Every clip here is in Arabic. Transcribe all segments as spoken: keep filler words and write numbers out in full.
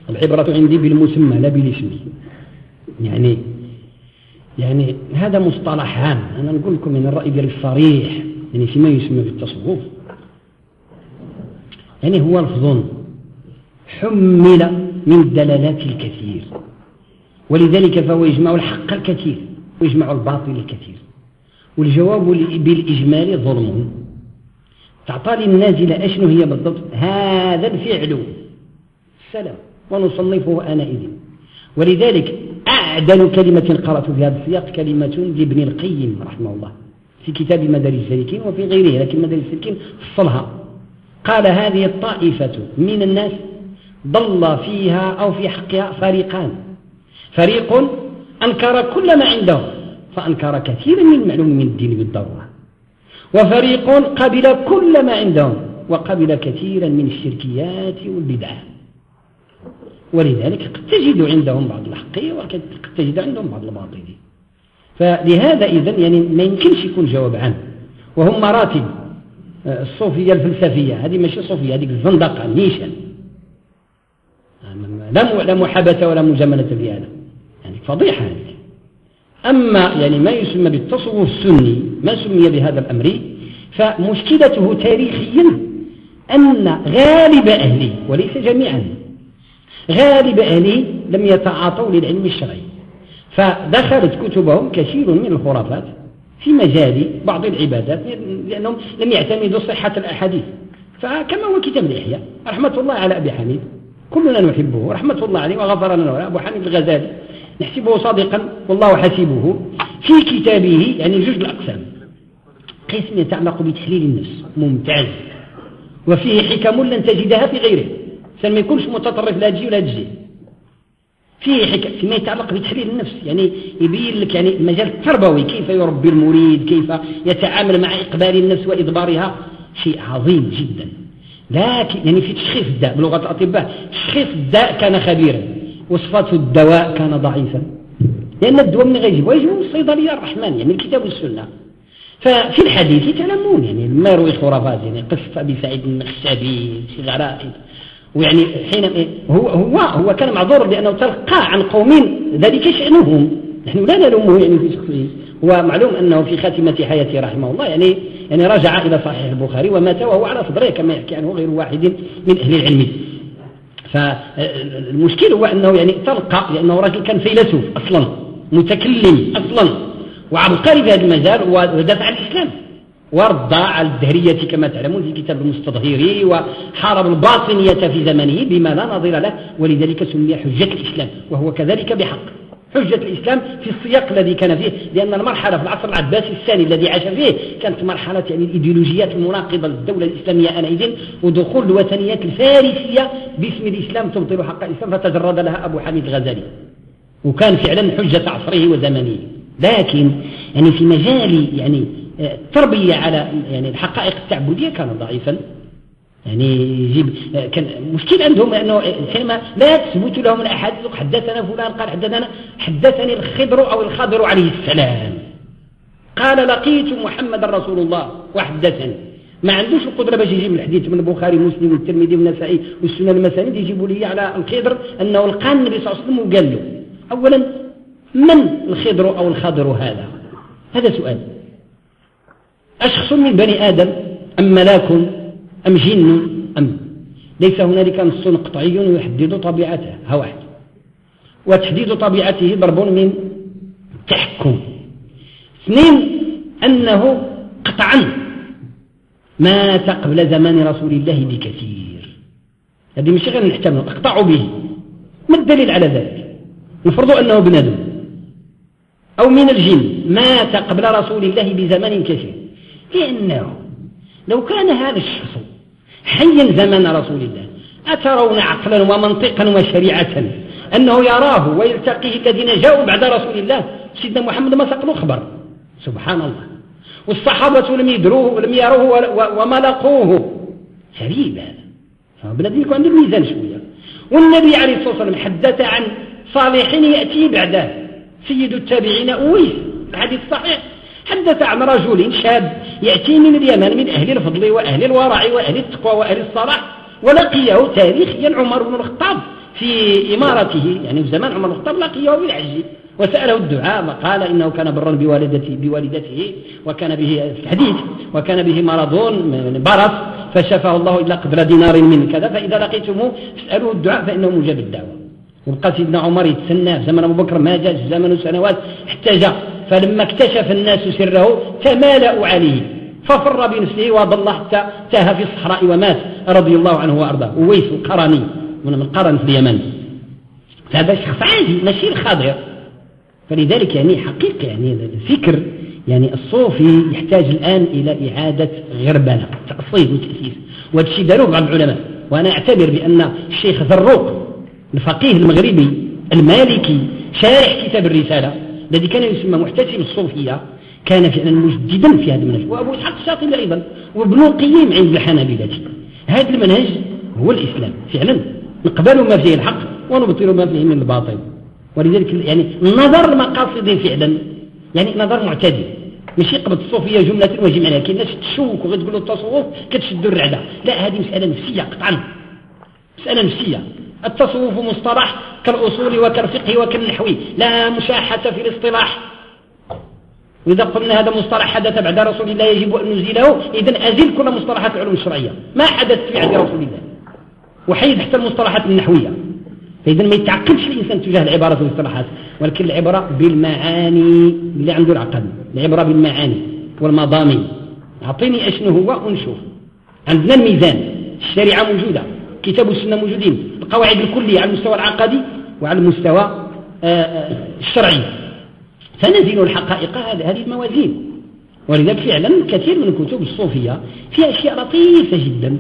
العبرة عندي بالمسمى لا بالاسم. يعني يعني هذا مصطلح عام، أنا نقول لكم من الرأي ديال الصريح يعني فيما يسمى بالتصوف، يعني هو لفظ حمل من الدلالات الكثير، ولذلك فهو يجمع الحق الكثير ويجمع الباطل الكثير، والجواب بالإجمال ظلم. تعطى لي النازلة أشنو هي بالضبط؟ هذا الفعل السلام، ونصنفه آنئذ. ولذلك أعدل كلمة قرأت في هذا السياق كلمة لابن القيم رحمه الله في كتاب مدارج السالكين وفي غيره، لكن مدارج السالكين فصلها، قال هذه الطائفة من الناس ضل فيها أو في حقها فريقان: فريق أنكر كل ما عندهم فأنكر كثيرا من المعلوم من الدين بالضرورة، وفريق قبل كل ما عندهم وقبل كثيرا من الشركيات والبدعة. ولذلك قد تجد عندهم بعض الحق وقد تجد عندهم بعض الباطل. فلهذا إذن يعني ما يمكنش يكون جواب عام، وهم مراتب. الصوفية الفلسفية هذه ماشي صوفية، هذه الزندقة نيشان، لا محاباة ولا مجاملة في هذا، يعني فضيحة هذه. أما يعني ما يسمى بالتصوف السني ما سمي بهذا الأمر، فمشكلته تاريخيا أن غالب أهله وليس جميعا، غالب أهله لم يتعاطوا للعلم الشرعي، فدخلت كتبهم كثير من الخرافات في مجال بعض العبادات لأنهم لم يعتمدوا صحة الأحاديث. فكما هو كتاب الإحياء رحمة الله على أبي حميد كلنا نحبه رحمة الله عليه وغفر لنا، أبو حميد الغزالي نحسبه صادقا والله حسيبه، في كتابه يعني جزء الأقسام قسم يتعلق بتحليل النفس ممتاز، وفيه حكم لن تجدها في غيره، ما يكونش متطرف لا تجي ولا تجي، فيه حكم فيما يتعلق بتحليل النفس، يعني يبين لك يعني المجال التربوي كيف يربي المريد، كيف يتعامل مع إقبال النفس وإدبارها، شيء عظيم جدا. لكن يعني في تشخيص الداء بلغة الأطباء، تشخيص الداء كان خبيرا وصفات الدواء كان ضعيفا، لأن الدواء من غير يجيبه يجيبه من الصيدلية الرحمن يعني من الكتاب والسنة. ففي الحديث يتلمون يعني ما يروي خرافات، يعني قصة أبي سعيد النخشابي في غرائب، ويعني حين هو هو هو كان معذور لأنه تلقى عن قوم ذلك شأنهم، نحن لا نلومه يعني في شخصه. هو معلوم أنه في خاتمة حياته رحمه الله يعني يعني رجع إلى صحيح البخاري ومات وهو على صدره كما يحكي عنه غير واحد من أهل العلم. فالمشكل هو أنه يعني تلقى لأنه رجل كان فيلسوف أصلا متكلم أصلا وعبقري في هذا المجال ودافع عن الإسلام ورد على الدهرية كما تعلمون في كتاب المستظهري، وحارب الباطنية في زمنه بما لا نظير له، ولذلك سمي حجة الإسلام، وهو كذلك بحق حجة الإسلام في السياق الذي كان فيه، لأن المرحلة في العصر العباسي الثاني الذي عاش فيه كانت مرحلة يعني الإيديولوجيات المناقضة للدولة الإسلامية آنئذ، ودخول الوثنيات الفارسية باسم الإسلام تبطل حق الإسلام، فتجرد لها أبو حميد الغزالي، وكان فعلا حجة عصره وزمنه. لكن يعني في مجال يعني التربية على يعني الحقائق التعبدية كان ضعيفا، يعني يجيب كان مشكل عندهم أنه حينما لا تثبت لهم الأحاديث حدثنا فلان قال حدثنا حدثني الخضر أو الخضر عليه السلام قال لقيت محمد رسول الله وحدثني، ما عندوش القدرة باش يجيب الحديث من البخاري ومسلم والترمذي والنسائي والسنن المسانيد يجيبوا لي على الخضر أنه لقى النبي صلى الله عليه وسلم وقال له. أولا من الخضر أو الخضر هذا؟ هذا سؤال. أشخص من بني آدم أم ملاك أم جن أم ليس هنالك نص قطعي يحدد طبيعته؟ ها واحد. وتحديد طبيعته ضرب من تحكم. اثنين أنه قطعا مات قبل زمان رسول الله بكثير، هذه مش غير نحتمل اقطعوا به. ما الدليل على ذلك؟ نفرض أنه ابن آدم أو من الجن مات قبل رسول الله بزمان كثير، لأنه لو كان هذا الشخص حيا زمان رسول الله أترون عقلا ومنطقا وشريعة أنه يراه ويلتقيه الذين جاءوا بعد رسول الله؟ سيدنا محمد ما سقلوا خبر سبحان الله، والصحابة لم يدروه ولم يروه وما لقوه، غريب هذا. فبنادم يكون عنده الميزان شوية. والنبي عليه الصلاة والسلام حدث عن صالح يأتي بعده سيد التابعين أويس الحديث الصحيح، حدث عن رجل شاب يأتي من اليمن من أهل الفضل وأهل الورع وأهل التقوى وأهل الصلاح، ولقيه تاريخيا عمر بن الخطاب في إمارته يعني في زمان عمر الخطاب لقيه بالعجز وسأله الدعاء وقال إنه كان برا بوالدته, بوالدته وكان به الحديث وكان به مرض برص فشفاه الله إلا قدر دينار من كذا، فإذا لقيتموه فاسألوه الدعاء فإنه مجاب الدعوة. وبقى سيدنا عمر يتسنى في زمن أبو بكر ما جاء في زمن سنوات حتى جاء، فلما اكتشف الناس سره تمالأوا عليه ففر بنفسه وضل حتى تاه في الصحراء ومات رضي الله عنه وأرضاه. وويس القرني من قرن في اليمن، فهذا شخص عادي ماشي الخاضر. فلذلك يعني حقيقة يعني الفكر يعني الصوفي يحتاج الآن إلى إعادة غربلة تأصيل وتأسيس، وهذا الشيء داروه بعض العلماء. وأنا أعتبر بأن الشيخ ذروق الفقيه المغربي المالكي شارح كتاب الرسالة الذي كان يسمى محتسب الصوفية كان فعلا مجددا في هذا المنهج، وأبو إسحاق الشاطبي أيضا، وابن القيم عند الحنابلة. هذا المنهج هو الإسلام فعلا، نقبل ما فيه الحق ونبطل ما فيه من الباطل. ولذلك يعني نظر مقاصده فعلا يعني نظر معتدل، ماشي قبض الصوفية جملة وجمعها. كاين ناس تشوك وغتقولوا التصوف كتشدوا الرعدة، لا، هذه مسألة نفسية قطعا، مسألة نفسية. التصوف مصطلح كالأصول وكالفقه وكالنحوي، لا مشاحة في الاصطلاح. وإذا قلنا هذا مصطلح حدث بعد رسول الله يجب أن نزيله، إذن أزيل كل مصطلحات العلوم الشرعية ما حدث في عهد رسول الله، وحيد حتى المصطلحات النحوية. فإذن ما يتعقدش الإنسان تجاه العبارات والاصطلاحات، ولكن العبرة بالمعاني اللي عنده العقل، العبرة بالمعاني والمضامين. أعطيني أشنو هو ونشوف. عندنا الميزان، الشريعة موجودة، كتاب والسنة موجودين، القواعد الكلية على المستوى العقدي وعلى المستوى الشرعي، فنزل الحقائق هذه الموازين. ولذلك فعلا كثير من الكتب الصوفية فيها أشياء لطيفة جدا.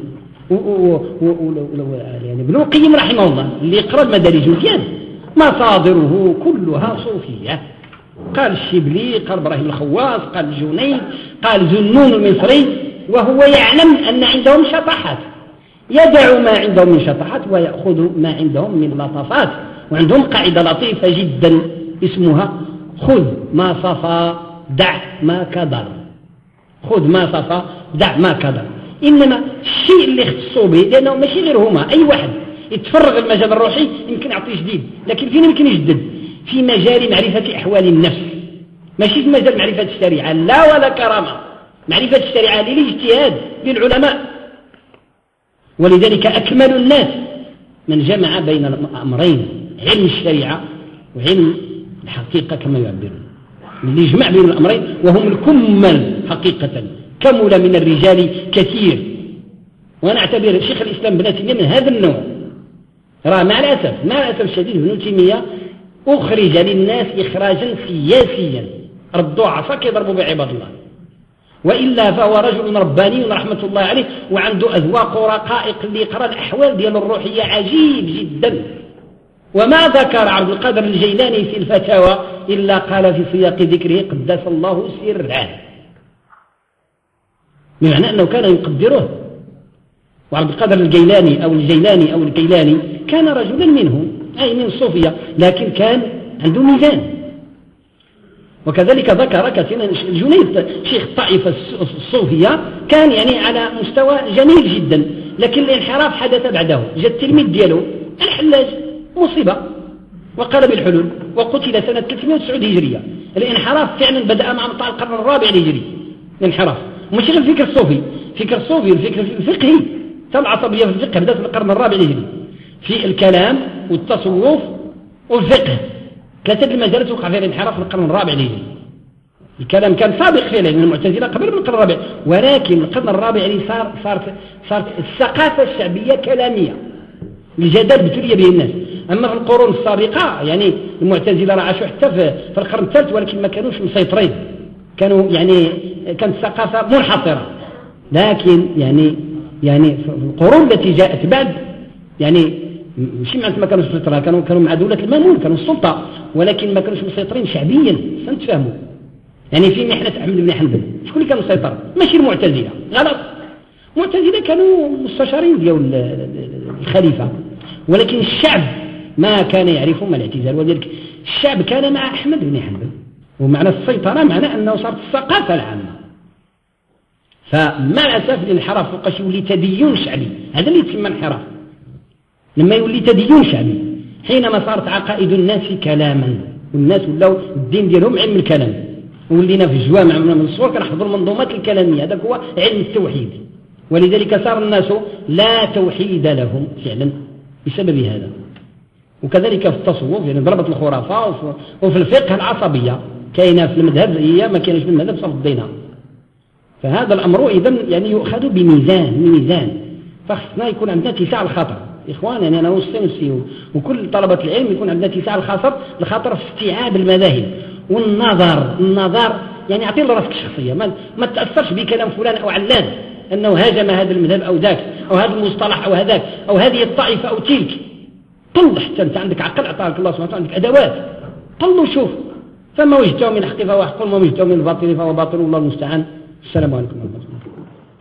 يعني ابن القيم رحمه الله اللي يقرأ المدارج مزيان مصادره كلها صوفية، قال الشبلي، قال إبراهيم الخواص، قال الجنيد، قال ذنون المصري، وهو يعلم أن عندهم شطحات، يدع ما عندهم من شطحات ويأخذ ما عندهم من لطفات. وعندهم قاعدة لطيفة جدا اسمها خذ ما صفى دع ما كدر. خذ ما صفى دع ما كدر. إنما الشيء اللي اختصوا به، لأنه ماشي غير هما، أي واحد يتفرغ المجال الروحي يمكن يعطيه جديد، لكن فين يمكن يجدد؟ في مجال معرفة أحوال النفس، ماشي في مجال معرفة الشريعة، لا ولا كرامة. معرفة الشريعة للاجتهاد للعلماء. ولذلك أكمل الناس من جمع بين الأمرين، علم الشريعة وعلم الحقيقة كما يعبرون، اللي يجمع بين الأمرين وهم الكمل حقيقة. كمل من الرجال كثير. وأنا أعتبر شيخ الإسلام ابن تيمية من هذا النوع. راه مع الأسف مع الأسف الشديد ابن تيمية أخرج للناس إخراجا سياسيا، ردوا عصا يضربوا بعباد الله، وإلا فهو رجل رباني رحمة الله عليه، وعنده أذواق ورقائق اللي يقرأ الأحوال ديال الروحية عجيب جدا. وما ذكر عبد القادر الجيلاني في الفتاوى إلا قال في سياق ذكره قدس الله سره، بمعنى أنه كان يقدره. وعبد القادر الجيلاني أو الجيلاني أو الكيلاني كان رجلا منه، أي من الصوفية، لكن كان عنده ميزان. وكذلك ذكر كثيرا الجنيد شيخ الطائفة الصوفية كان يعني على مستوى جميل جدا، لكن الانحراف حدث بعده. جاء التلميذ دياله الحلاج مصيبة وقال بالحلول وقتل سنة ثلاثمائة وتسعين هجرية. الانحراف فعلا بدأ مع مطلع القرن الرابع الهجري. الانحراف مش غير الفكر الصوفي، الفكر الصوفي الفكر الفقهي، العصبية في الفقه بدأت في القرن الرابع الهجري، في الكلام والتصوف والفقه. ثلاثة المجالات وقع فيها الانحراف في القرن الرابع الهجري. الكلام كان سابق فيه لأن المعتزلة قبل من القرن الرابع، ولكن القرن الرابع اللي صار صارت صارت الثقافة الشعبية كلامية، الجدل بتلي به الناس. أما في القرون السابقة يعني المعتزلة راه عاشوا حتى في القرن الثالث، ولكن ما كانوش مسيطرين، كانوا يعني كانت الثقافة منحصرة. لكن يعني يعني في القرون التي جاءت بعد يعني مش معناتها ما كانوش مسيطرين، كانوا كانوا مع دولة المامون، كانوا السلطة، ولكن ما كانوش مسيطرين شعبيا. سنتفهموا يعني في محنة أحمد بن حنبل شكون اللي كان مسيطر؟ ماشي المعتزلة، غلط. المعتزلة كانوا مستشارين ديال الخليفة، ولكن الشعب ما كان يعرف ما الاعتزال. ولذلك الشعب كان مع أحمد بن حنبل، ومعنى السيطرة معنى أنه صارت الثقافة العامة. فمع الأسف الانحراف فوقاش يولي تدين شعبي، هذا اللي يتسمى انحراف. لما يولي تدين شعبي حينما صارت عقائد الناس كلاما، والناس ولاو الدين ديالهم علم الكلام، ولينا في الجوامع من الصور كنحفظوا المنظومات الكلامية، هذاك هو علم التوحيد. ولذلك صار الناس لا توحيد لهم فعلا بسبب هذا. وكذلك في التصوف يعني ضربت الخرافة، وفي الفقه العصبية كاينة في المذهب، هي ما كاينش في المذهب صرف الدينار. فهذا الأمر إذن يعني يؤخذ بميزان بميزان فخصنا يكون عندنا اتساع الخطر. إخوان يعني أنا وصي نفسي وكل طلبة العلم يكون عندنا اتساع الخطر الخطر في استيعاب المذاهب والنظر النظر يعني أعطي لراسك شخصية، ما, ما تأثرش بكلام فلان أو علان أنه هاجم هذا المذهب أو ذاك أو هذا المصطلح أو هذاك أو هذه الطائفة أو تلك. طل حتى أنت عندك عقل أعطاك الله سبحانه وتعالى، عندك أدوات، طل وشوف. فما وجدته من الحق فهو حق وما وجدته من الباطل فهو باطل، والله المستعان. السلام عليكم ورحمة الله.